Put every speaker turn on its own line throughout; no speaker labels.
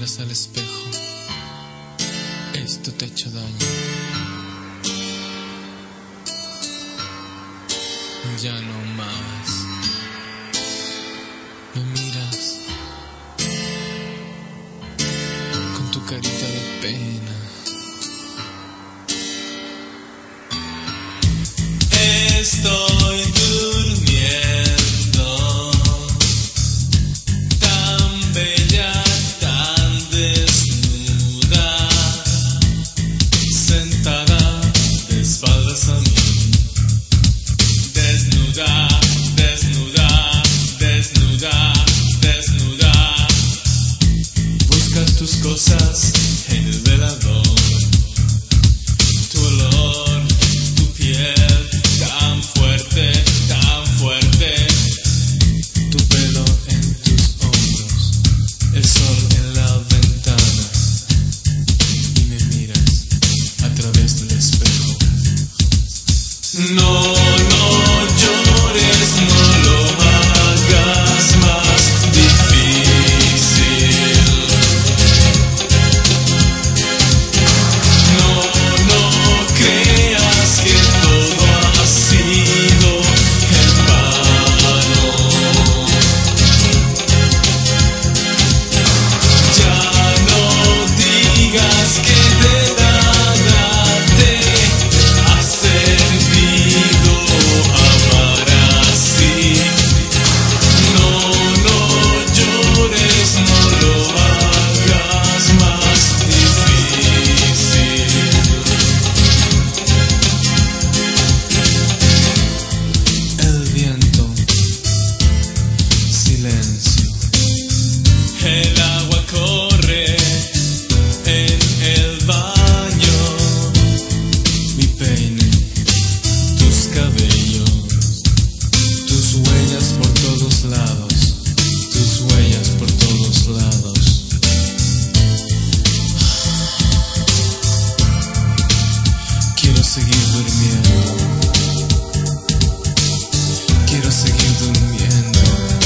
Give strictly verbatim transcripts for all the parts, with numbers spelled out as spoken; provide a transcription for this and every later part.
miras al espejo, esto te ha hecho daño. Ya no más. Me miras con tu carita de pena. Estoy durmiendo, tan bella, tan desnuda, sentada de espaldas a mí. Desnuda, desnuda, desnuda, desnuda. Buscas tus cosas en el velador. Tu olor, tu piel, tan fuerte, tan fuerte. Tu pelo en tus hombros, el sol en la ventana. Y me miras a través del espejo. No. El agua corre en el baño, mi peine, tus cabellos, tus huellas por todos lados, tus huellas por todos lados. Quiero seguir durmiendo, quiero seguir durmiendo.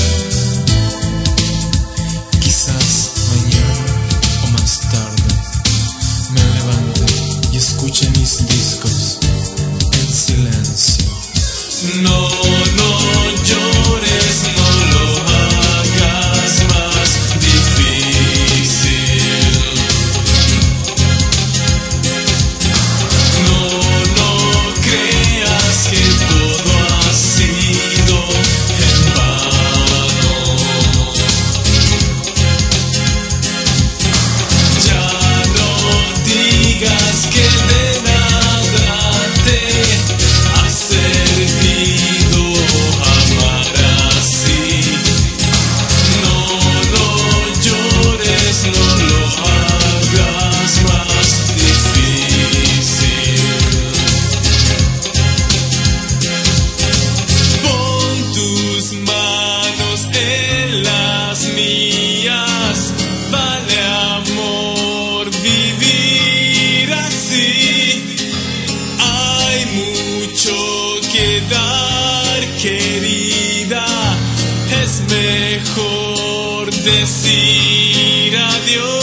Quizás mañana o más tarde me levante y escuche mis discos en silencio. No, no llores, no lo hagas más difícil. No, no creas que todo ha sido en vano. Digas que de nada te ha servido amar así. No, no llores, no lo hagas más difícil. Pon tus manos en las mías, vale amor vivir así. Hay mucho que dar, querida. Es mejor decir adiós.